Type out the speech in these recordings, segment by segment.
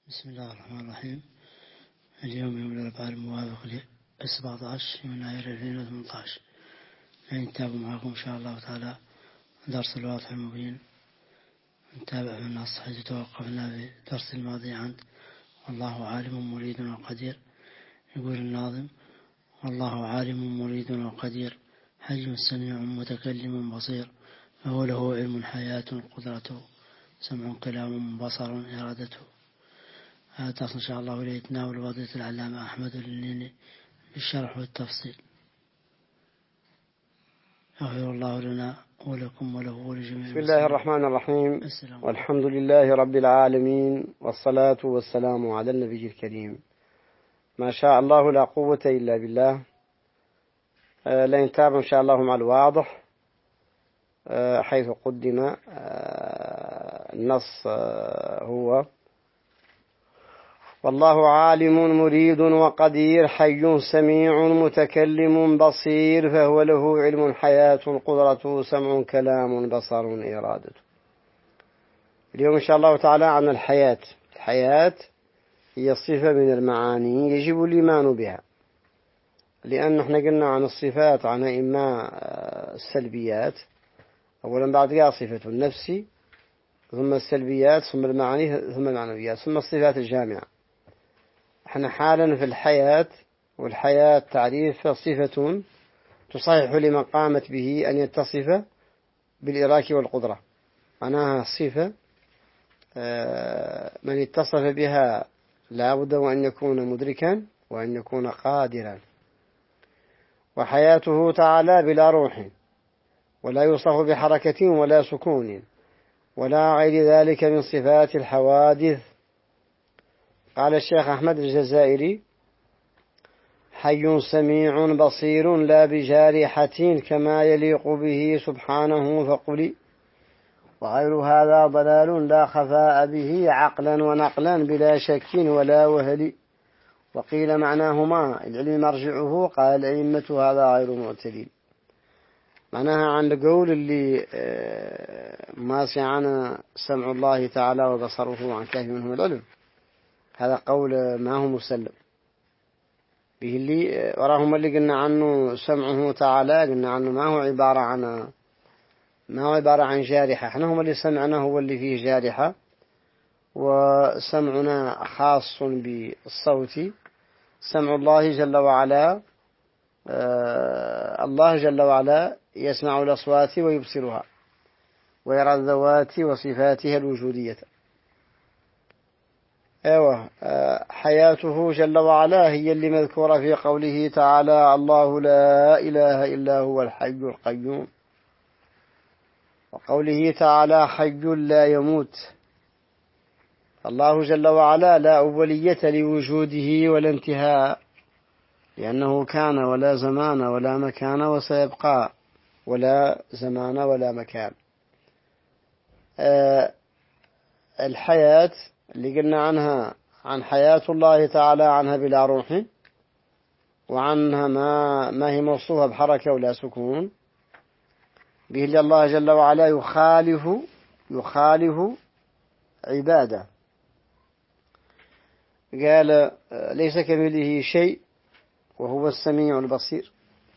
بسم الله الرحمن الرحيم. اليوم يوم الأربعاء الموافق ل 17 يناير 2018. نتابع معكم إن شاء الله تعالى درس الواضح المبين. نتابع في النص حيث توقفنا في الدرس الماضي عند والله عالم مريد وقدير. يقول الناظم: والله عالم مريد وقدير، حي سميع متكلم بصير، فهو له علم حياة قدرته، سمع كلام بصر إرادته. هذا الدرس إن شاء الله إليه يتناول وضعية العلامة أحمد النيني بالشرح والتفصيل. يغفر الله لنا ولكم وله ولجميع بسم الله الرحمن الرحيم، والحمد لله رب العالمين، والصلاة والسلام على النبي الكريم. ما شاء الله لا قوة إلا بالله. لنتابع إن شاء الله مع الواضح حيث قدم النص هو: والله عالم مريد وقدير، حي سميع متكلم بصير، فهو له علم حياة قدرته، سمع كلام بصر إرادته. اليوم إن شاء الله تعالى عن الحياة. الحياة هي صفة من المعاني يجب الإيمان بها، لأن احنا قلنا عن الصفات عن إما السلبيات أولا، بعدها صفة النفس، ثم السلبيات، ثم المعاني، ثم المعنويات، ثم الصفات الجامعة. احنا حالا في الحياة، والحياة تعريف صفة تصحح لمن قامت به أن يتصف بالإراك والقدرة. معناها صفة من اتصف بها لا بد وأن يكون مدركا وأن يكون قادرا. وحياته تعالى بلا روح، ولا يوصف بحركة ولا سكون ولا غير ذلك من صفات الحوادث. قال الشيخ أحمد الجزائري: حي سميع بصير لا بجارحة كما يليق به سبحانه فقل، وغير هذا ضلال لا خفاء به عقلا ونقلا بلا شك ولا وهل. وقيل معناهما العلم مرجعه، قال الأئمة هذا غير معتدل. معناها عن القول اللي ماسي عن سمع الله تعالى وبصره عن كافي منهم العلم، هذا قول ما هو مسلم به. اللي وراهم اللي قلنا عنه سمعه تعالى قلنا عنه ما هو عبارة عن جارحة. احنا هم اللي سمعنا هو اللي فيه جارحة، وسمعنا خاص بالصوت. سمع الله جل وعلا، الله جل وعلا يسمع الأصوات ويبصرها ويرى الذوات وصفاتها الوجودية. حياته جل وعلا هي اللي مذكورة في قوله تعالى: الله لا إله إلا هو الحي القيوم. وقوله تعالى: حي لا يموت. الله جل وعلا لا أولية لوجوده ولا انتهاء، لأنه كان ولا زمان ولا مكان وسيبقى ولا زمان ولا مكان. الحياة اللي قلنا عنها عن حياة الله تعالى عنها بلا روح، وعنها ما هي موصوفة بحركة ولا سكون، به اللي الله جل وعلا يخالف عباده. قال: ليس كمثله شيء وهو السميع البصير.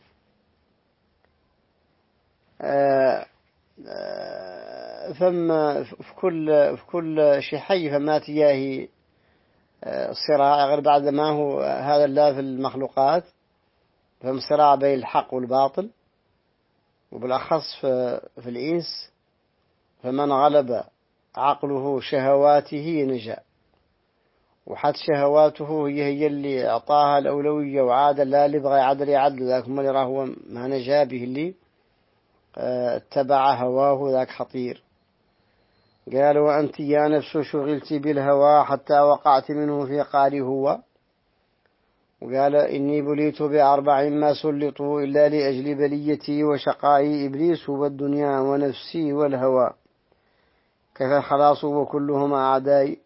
فما في كل شيء حي فما تياه صراع، غير بعد ما هو هذا الله في المخلوقات، فهم صراع بين الحق والباطل، وبالأخص في الإنس، فمن غلب عقله شهواته نجا. وحتى شهواته هي اللي أعطاها الأولوية، وعاد لا اللي بغى يعدل ذاك ما يراه هو ما نجا به، اللي اتبع هواه ذاك خطير. قال: وأنت يا نفس شغلت بالهوى حتى وقعت منه في قال هو. وقال: إني بليت بأربع ما سلطوا إلا لأجل بليتي وشقائي إبليس والدنيا ونفسي والهوى، كيف الخلاص وكلهما أعدائي.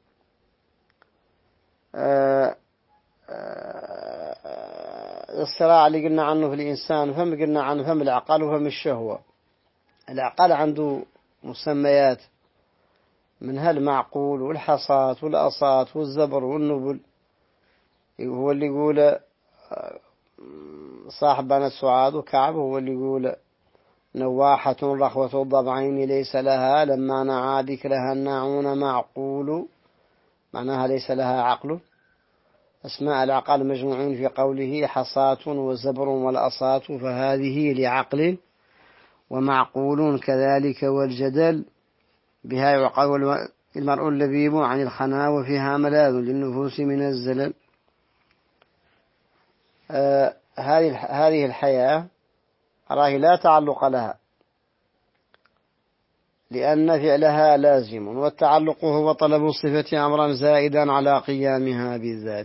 الصراع اللي قلنا عنه في الإنسان، فهم قلنا عنه فهم العقل وفهم الشهوة. العقل عنده مسميات منها المعقول والحصات والأصات والزبر والنبل. هو اللي يقول صاحب بنات سعاد وكعب، هو اللي يقول نواحة رخوة الضبعين ليس لها لما نعى ذكرها الناعون معقول، معناها ليس لها عقل. أسماء العقل مجموعين في قوله حصات وزبر والأصات، فهذه لعقل، ومعقول كذلك. والجدل بها يعقل المرء اللبيب عن الخنا، وفيها ملاذ للنفوس من الزلل. هذه الحياة أراه لا تعلق لها، لأن فعلها لازم، والتعلق هو طلب الصفة أمرا زائدا على قيامها بالذات.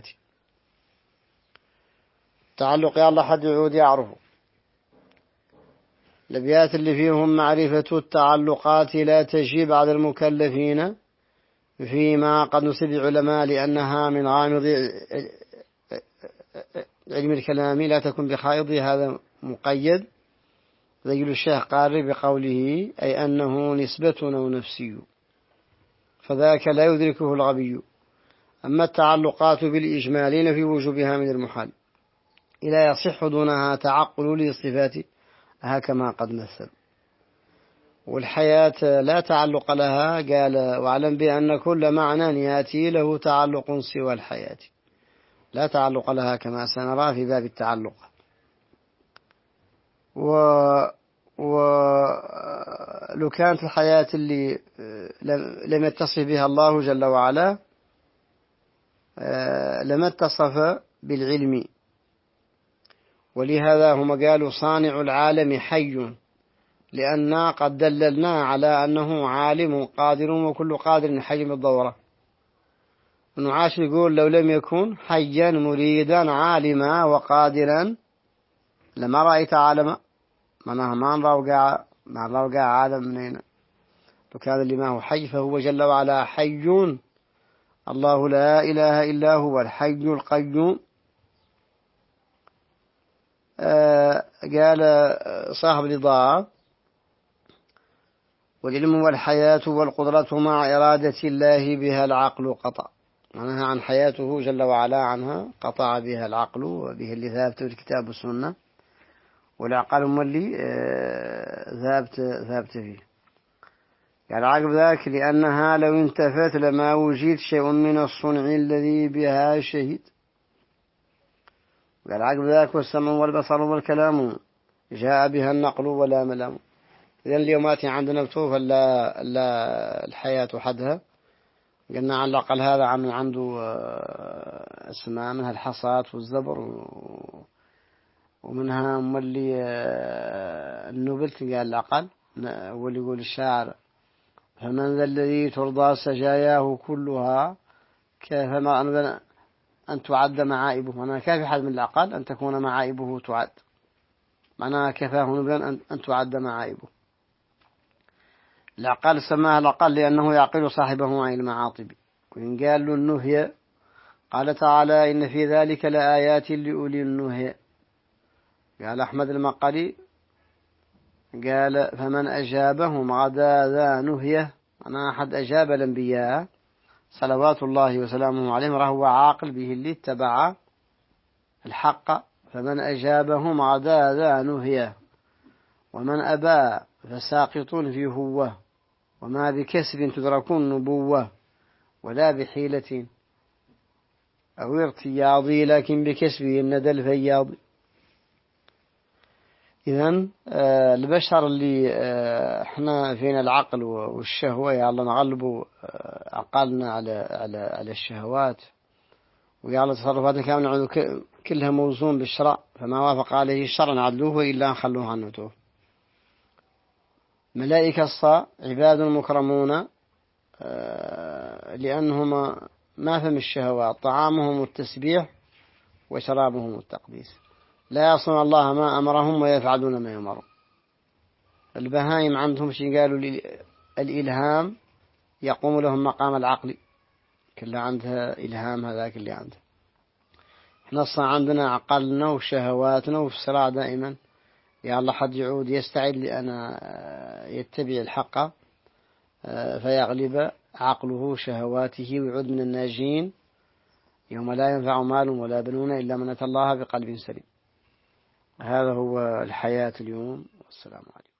تعلق يا الله حد يعود يعرفه. الأبيات اللي فيهم معرفة التعلقات لا تجي بعد المكلفين فيما قد نسب العلماء لأنها من غامض علم الكلام لا تكن بخائض، هذا مقيد. ذيل الشيخ قاري بقوله أي أنه نسبة أو نفسي، فذاك لا يدركه الغبي. أما التعلقات بالإجمالين في وجوبها من المحال إلا يصح دونها تعقل للصفات كما قد مثل. والحياة لا تعلق لها، قال واعلم بأن كل معنى يأتي له تعلق سوى الحياة، لا تعلق لها كما سنرى في باب التعلق. ولو كانت الحياة اللي لم يتصف بها الله جل وعلا لم اتصف بالعلم، ولهذا هم قالوا صانع العالم حي، لأننا قد دللنا على أنه عالم قادر، وكل قادر حي بالدورة. ابن عاشر يقول لو لم يكن حيا مريدا عالما وقادرا لما رأيت عالما، معناها ما نروقع عالم منين. لو كان اللي ما هو حي فهو جل وعلا حي، الله لا إله إلا هو الحي القيوم. قال صاحب الإضاءة والعلم والحياة والقدرة مع إرادة الله بها العقل قطع، معناها عن حياته جل وعلا عنها قطع بها العقل، وبه اللي ثابت في الكتاب والسنة، والعقل هم اللي ثابت فيه. قال عقب ذاك لأنها لو انتفت لما وجد شيء من الصنع الذي بها شهيد. قال عقب ذاك والسمع والبصر والكلام جاء بها النقل ولا ملام. إذن اليومات عندنا بتوفى لا الحياة حدها. قلنا على الأقل هذا عنده اسماء، منها الحصات والزبر، ومنها اللي النبل قال الأقل. واللي يقول الشاعر فمن ذا الذي ترضى سجاياه كلها كيفما أن تعد معائبه، معناها كافي حد من الأقل أن تكون معائبه تعد، معناها كفاه نبلا أن تعد معائبه. العقل سماها الأقل لأنه يعقل صاحبه عن المعاطب. وإن قال له النهي قال تعالى إن في ذلك لآيات لأولي النهي. قال أحمد المقري قال فمن أجابهم غدا ذا نهيه، أنا أحد أجاب الأنبياء صلوات الله وسلامه عليهم رهو عاقل به اللي اتبع الحق، فمن أجابهم غدا ذا نهيه، ومن أبى فساقط في هوه، وما بكسب تدرك النبوة ولا بحيلة أو ارتياض لكن بكسبه الندى الفياض. إذن البشر اللي احنا فينا العقل والشهوة، يا الله نغلبوا عقلنا على الشهوات، ويا الله تصرفاتنا كاملة كلها موزون بالشرع، فما وافق عليه الشرع نعدلوه وإلا نخلوه عنه توه. ملائكة الصا عباد مكرمون لأنهم ما فهم الشهوات، طعامهم التسبيح وشرابهم التقديس، لا يعصون الله ما أمرهم ويفعلون ما يؤمرون. البهائم عندهم شيء قالوا الإلهام يقوم لهم مقام العقل، كلها عندها إلهام، هذاك اللي عندها. نص عندنا عقلنا وشهواتنا وفي صراع دائما، يا الله حد يعود يستعد لأنا يتبع الحق فيغلب عقله شهواته ويعود من الناجين يوم لا ينفع مال ولا بنون إلا من أتى الله بقلب سليم. هذا هو الحياة اليوم، والسلام عليكم.